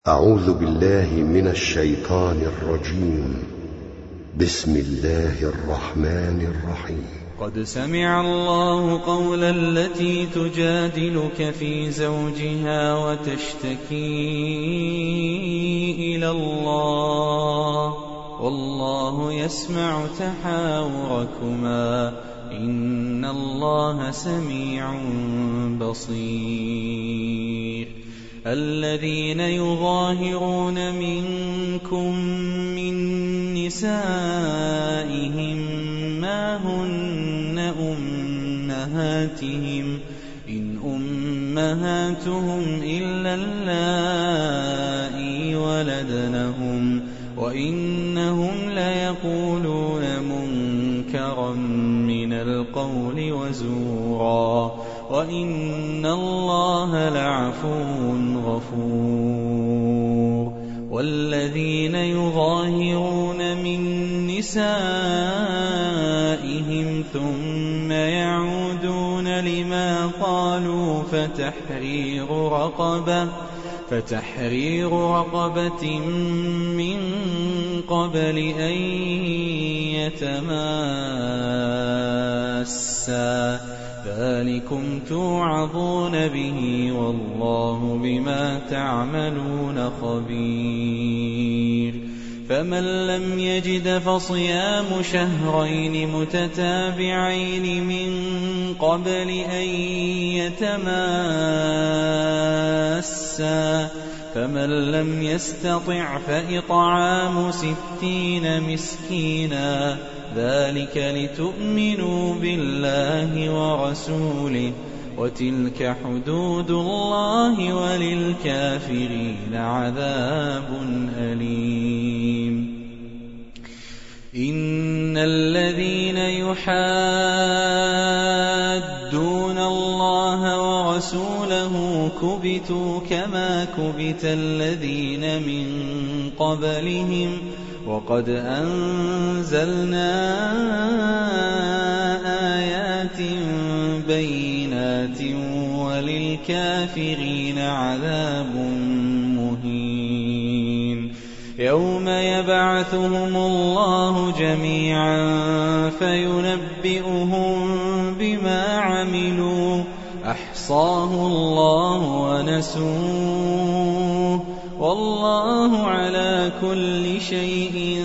أعوذ بالله من الشيطان الرجيم. بسم الله الرحمن الرحيم. قد سمع الله قول التي تجادلك في زوجها وتشتكي إلى الله والله يسمع تحاوركما إن الله سميع بصير. الذين يظاهرون منكم من نسائهم ما هن أمهاتهم إن أمهاتهم إلا اللائي ولدنهم وإنهم ليقولون منكرا من القول وزورا وإن الله لعفو غفور. والذين يظاهرون من نسائهم ثم يعودون لما قالوا فتحرير رقبة من قبل أن يتماسا ذلكم توعظون به والله بما تعملون خبير. فمن لم يجد فصيام شهرين متتابعين من قبل أن يتماسا فمن لم يستطع فإطعام 60 مسكينا ذلك لتؤمنوا بالله ورسوله وتلك حدود الله وللكافرين عذاب أليم. إن الذين يحادون الله ورسوله كبتوا كما كبت الذين من قبلهم وقد أنزلنا آيات بينات وللكافرين عذاب مهين. يوم يبعثهم الله جميعا فينبئهم بما عملوا أحصاه الله ونسوه والله على كل شيء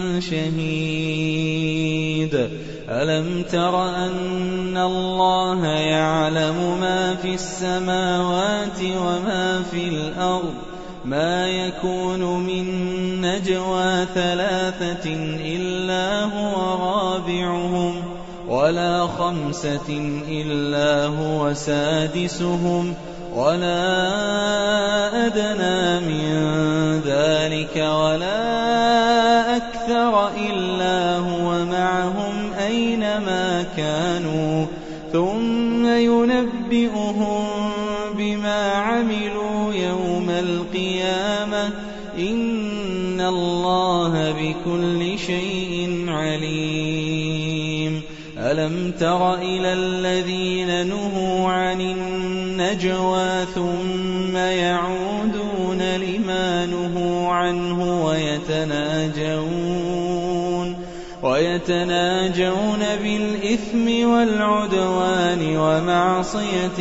شهيد. ألم تر أن الله يعلم ما في السماوات وما في الأرض ما يكون من نجوى 3 إلا هو رابعهم ولا 5 إلا هو سادسهم ولا أدنى من ذلك ولا أكثر إلا هو معهم أينما كانوا ثم ينبئهم بما عملوا يوم القيامة إن الله بكل شيء عليم. ألم تر إلى الذين نهوا عن النجوى ثم يعودون لما نهوا عنه ويتناجون بالإثم والعدوان ومعصية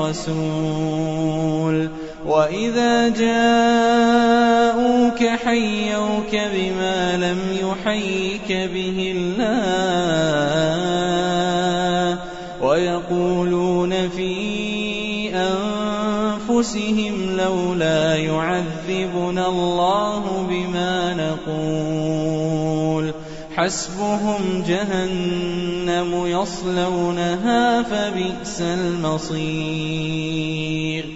الرسول وإذا جاءوك حيوك بما لم يحيك به الله ويقولون في أنفسهم لولا يعذبنا الله بما نقول حسبهم جهنم يصلونها فبئس المصير.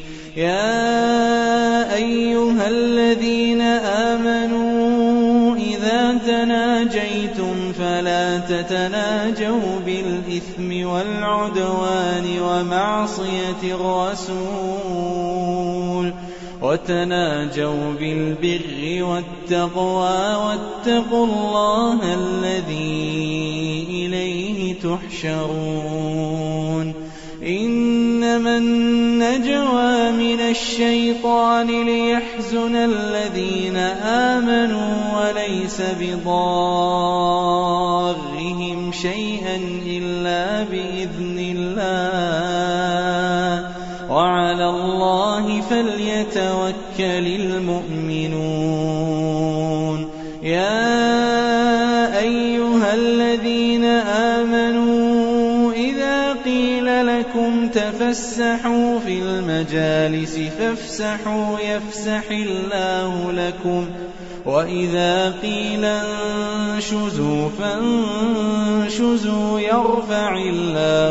يا أيها الذين آمنوا إذا تناجيتم فلا تتناجوا بالإثم والعدوان ومعصية الرسول وتناجوا بالبر والتقوى واتقوا الله الذي إليه تحشرون. إن إنما النجوى من الشيطان ليحزن الذين آمنوا وليس بضارهم شيئا إلا بإذن الله وعلى الله فليتوكل المؤمنون. يا أيها الذين آمنوا إذا قيل لكم تفسحوا في المجالس فافسحوا يفسح الله لكم وإذا قيل انشزوا فانشزوا يرفع الله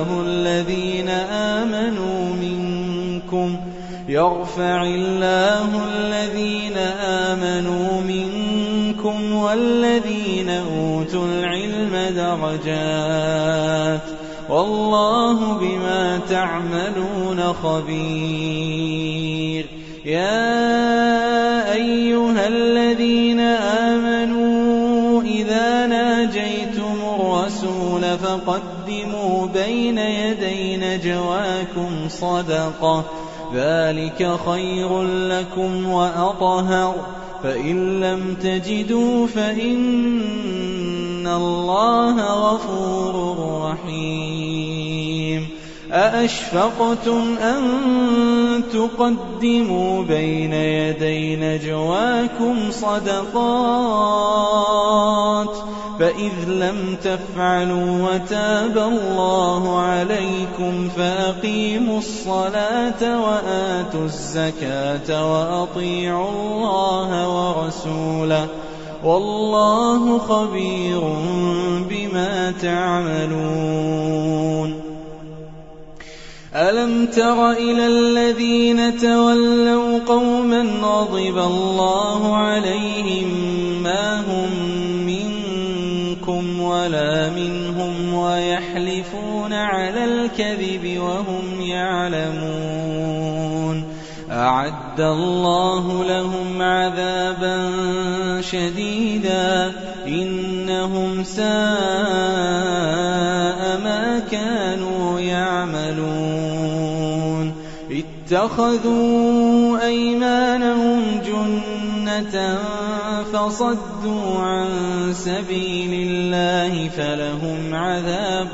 الذين آمنوا منكم والذين أوتوا العلم درجات والله بما تعملون خبير. يا أيها الذين آمنوا إذا ناجيتم الرسول فقدموا بين يدي نجواكم صدقة ذلك خير لكم وأطهر فإن لم تجدوا فإن الله غفور رحيم. أأشفقتم أن تقدموا بين يدي نجواكم صدقات فإذ لم تفعلوا وتاب الله عليكم فأقيموا الصلاة وآتوا الزكاة وأطيعوا الله ورسوله والله خبير بما تعملون. ألم تر إلى الذين تولوا قوما غضب الله عليهم ما هم منكم ولا منهم ويحلفون على الكذب وهم يعلمون أعد الله لهم عذابا شديدا إنهم ساء ما كانوا يعملون. اتخذوا أيمانهم جنة فصدوا عن سبيل الله فلهم عذاب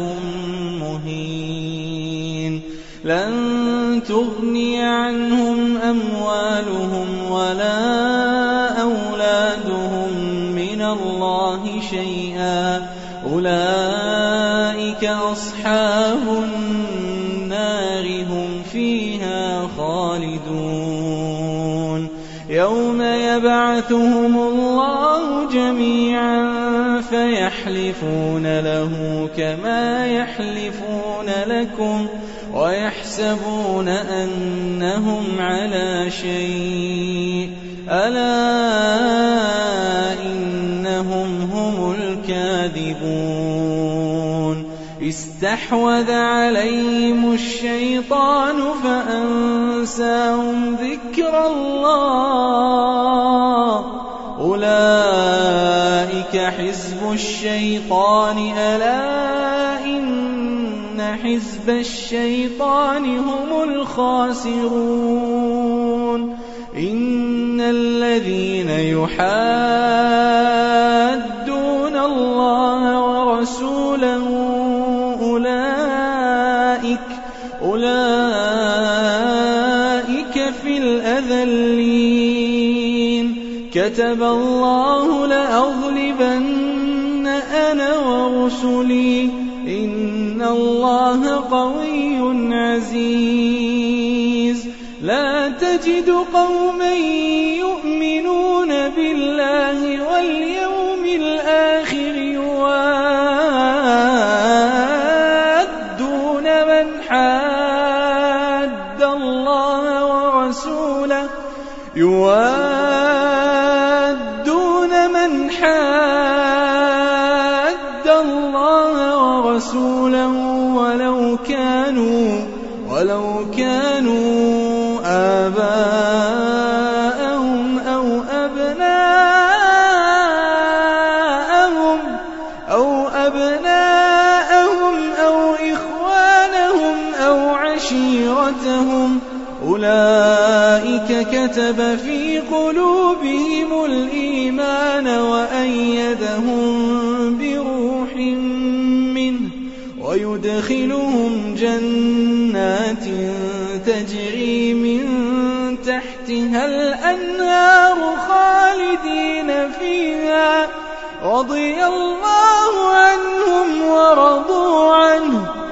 مهين. لن تغني عنهم أموالهم ولا أولادهم من الله شيئا أولئك أصحاب النار هم فيها خالدون. يوم يبعثهم الله جميعا فيحلفون له كما يحلفون لكم ويحسبون أنهم على شيء ألا إنهم هم الكاذبون. استحوذ عليهم الشيطان فأنساهم ذكر الله أولئك حزب الشيطان ألا إن حزب الشيطان هم الخاسرون. إن الذين يحادون الله ورسوله أولئك في الأذلين. كتب الله لأغلبن أنا ورسلي إن الله قوي عزيز. لا تجد قوما يؤمنون بالله واليوم الآخر يوادون من حاد الله ورسوله ولو كانوا آباءهم أو أبناءهم أو إخوانهم أو عشيرتهم قلوبهم الإيمان وأيدهم بروح منه ويدخلهم جنات تجري من تحتها الأنهار خالدين فيها رضي الله عنهم ورضوا عنه